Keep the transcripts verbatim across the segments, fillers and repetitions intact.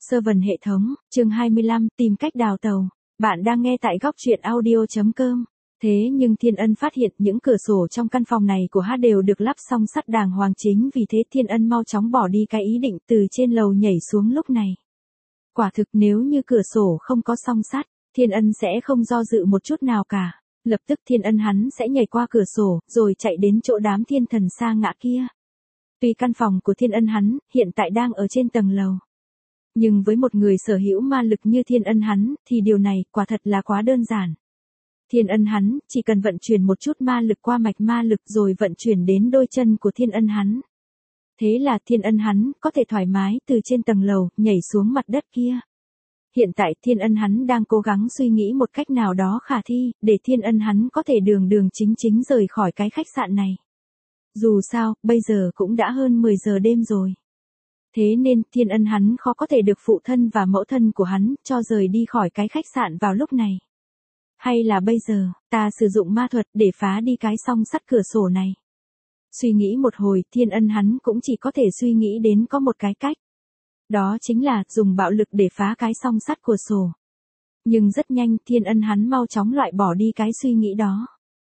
Servant hệ thống, chương hai mươi lăm, tìm cách đào tàu. Bạn đang nghe tại góc truyện audio.com. Thế nhưng Thiên Ân phát hiện những cửa sổ trong căn phòng này của hắn đều được lắp song sắt đàng hoàng, chính vì thế Thiên Ân mau chóng bỏ đi cái ý định từ trên lầu nhảy xuống lúc này. Quả thực nếu như cửa sổ không có song sắt, Thiên Ân sẽ không do dự một chút nào cả. Lập tức Thiên Ân hắn sẽ nhảy qua cửa sổ, rồi chạy đến chỗ đám thiên thần sa ngã kia. Tuy căn phòng của Thiên Ân hắn hiện tại đang ở trên tầng lầu, nhưng với một người sở hữu ma lực như Thiên Ân hắn, thì điều này quả thật là quá đơn giản. Thiên Ân hắn chỉ cần vận chuyển một chút ma lực qua mạch ma lực rồi vận chuyển đến đôi chân của Thiên Ân hắn. Thế là Thiên Ân hắn có thể thoải mái từ trên tầng lầu nhảy xuống mặt đất kia. Hiện tại Thiên Ân hắn đang cố gắng suy nghĩ một cách nào đó khả thi, để Thiên Ân hắn có thể đường đường chính chính rời khỏi cái khách sạn này. Dù sao, bây giờ cũng đã hơn mười giờ đêm rồi. Thế nên Thiên Ân hắn khó có thể được phụ thân và mẫu thân của hắn cho rời đi khỏi cái khách sạn vào lúc này. Hay là bây giờ, ta sử dụng ma thuật để phá đi cái song sắt cửa sổ này. Suy nghĩ một hồi, Thiên Ân hắn cũng chỉ có thể suy nghĩ đến có một cái cách. Đó chính là dùng bạo lực để phá cái song sắt cửa sổ. Nhưng rất nhanh Thiên Ân hắn mau chóng loại bỏ đi cái suy nghĩ đó.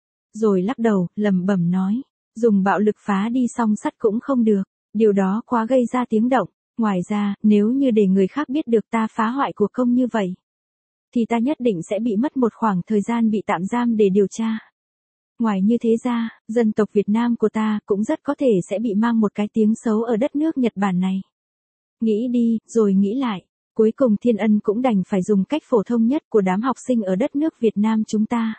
Rồi lắc đầu, lẩm bẩm nói, dùng bạo lực phá đi song sắt cũng không được. Điều đó quá gây ra tiếng động. Ngoài ra, nếu như để người khác biết được ta phá hoại của công như vậy, thì ta nhất định sẽ bị mất một khoảng thời gian bị tạm giam để điều tra. Ngoài như thế ra, dân tộc Việt Nam của ta cũng rất có thể sẽ bị mang một cái tiếng xấu ở đất nước Nhật Bản này. Nghĩ đi, rồi nghĩ lại. Cuối cùng Thiên Ân cũng đành phải dùng cách phổ thông nhất của đám học sinh ở đất nước Việt Nam chúng ta.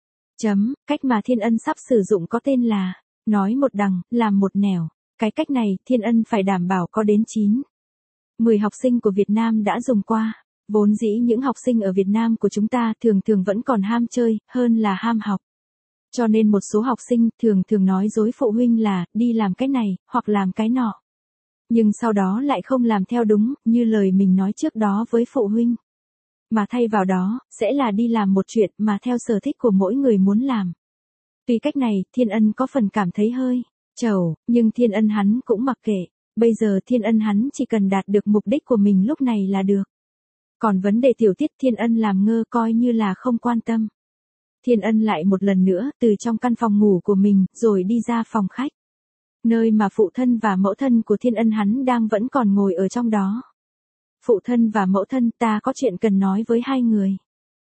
Chấm, cách mà Thiên Ân sắp sử dụng có tên là, nói một đằng, làm một nẻo. Cái cách này, Thiên Ân phải đảm bảo có đến chín, mười học sinh của Việt Nam đã dùng qua. Vốn dĩ những học sinh ở Việt Nam của chúng ta thường thường vẫn còn ham chơi, hơn là ham học. Cho nên một số học sinh thường thường nói dối phụ huynh là đi làm cái này, hoặc làm cái nọ. Nhưng sau đó lại không làm theo đúng, như lời mình nói trước đó với phụ huynh. Mà thay vào đó, sẽ là đi làm một chuyện mà theo sở thích của mỗi người muốn làm. Tuy cách này, Thiên Ân có phần cảm thấy hơi chầu, nhưng Thiên Ân hắn cũng mặc kệ. Bây giờ Thiên Ân hắn chỉ cần đạt được mục đích của mình lúc này là được. Còn vấn đề tiểu tiết Thiên Ân làm ngơ coi như là không quan tâm. Thiên Ân lại một lần nữa từ trong căn phòng ngủ của mình rồi đi ra phòng khách. Nơi mà phụ thân và mẫu thân của Thiên Ân hắn đang vẫn còn ngồi ở trong đó. Phụ thân và mẫu thân, ta có chuyện cần nói với hai người.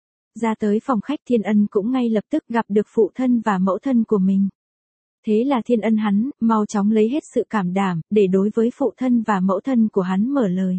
Ra tới phòng khách Thiên Ân cũng ngay lập tức gặp được phụ thân và mẫu thân của mình. Thế là Thiên Ân hắn mau chóng lấy hết sự cảm đảm để đối với phụ thân và mẫu thân của hắn mở lời.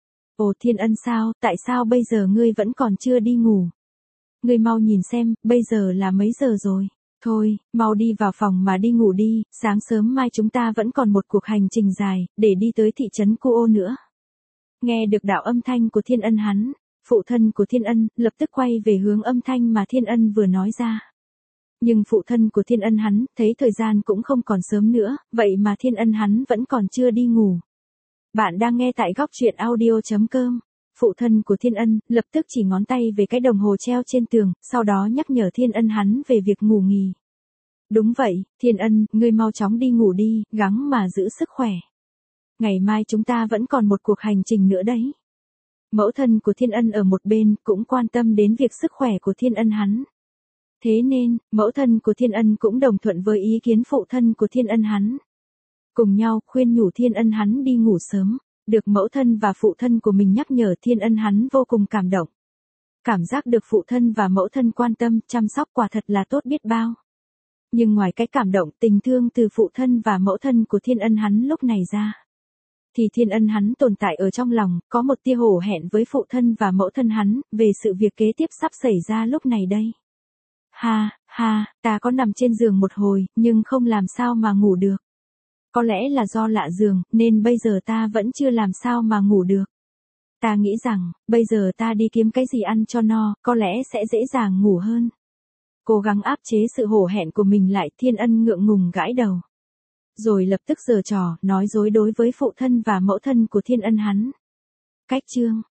Ồ Thiên Ân sao, tại sao bây giờ ngươi vẫn còn chưa đi ngủ? Ngươi mau nhìn xem, bây giờ là mấy giờ rồi? Thôi, mau đi vào phòng mà đi ngủ đi, sáng sớm mai chúng ta vẫn còn một cuộc hành trình dài, để đi tới thị trấn Cuo nữa. Nghe được đạo âm thanh của Thiên Ân hắn, phụ thân của Thiên Ân lập tức quay về hướng âm thanh mà Thiên Ân vừa nói ra. Nhưng phụ thân của Thiên Ân hắn thấy thời gian cũng không còn sớm nữa, vậy mà Thiên Ân hắn vẫn còn chưa đi ngủ. Bạn đang nghe tại góc truyện audio.com. Phụ thân của Thiên Ân lập tức chỉ ngón tay về cái đồng hồ treo trên tường, sau đó nhắc nhở Thiên Ân hắn về việc ngủ nghỉ. Đúng vậy, Thiên Ân, ngươi mau chóng đi ngủ đi, gắng mà giữ sức khỏe. Ngày mai chúng ta vẫn còn một cuộc hành trình nữa đấy. Mẫu thân của Thiên Ân ở một bên cũng quan tâm đến việc sức khỏe của Thiên Ân hắn. Thế nên, mẫu thân của Thiên Ân cũng đồng thuận với ý kiến phụ thân của Thiên Ân hắn. Cùng nhau khuyên nhủ Thiên Ân hắn đi ngủ sớm. Được mẫu thân và phụ thân của mình nhắc nhở Thiên Ân hắn vô cùng cảm động. Cảm giác được phụ thân và mẫu thân quan tâm, chăm sóc quả thật là tốt biết bao. Nhưng ngoài cái cảm động, tình thương từ phụ thân và mẫu thân của Thiên Ân hắn lúc này ra, thì Thiên Ân hắn tồn tại ở trong lòng, có một tia hổ hẹn với phụ thân và mẫu thân hắn, về sự việc kế tiếp sắp xảy ra lúc này đây. Ha, ha, ta có nằm trên giường một hồi, nhưng không làm sao mà ngủ được. Có lẽ là do lạ giường, nên bây giờ ta vẫn chưa làm sao mà ngủ được. Ta nghĩ rằng, bây giờ ta đi kiếm cái gì ăn cho no, có lẽ sẽ dễ dàng ngủ hơn. Cố gắng áp chế sự hổ hẹn của mình lại, Thiên Ân ngượng ngùng gãi đầu. Rồi lập tức giở trò, nói dối đối với phụ thân và mẫu thân của Thiên Ân hắn. Cách chương,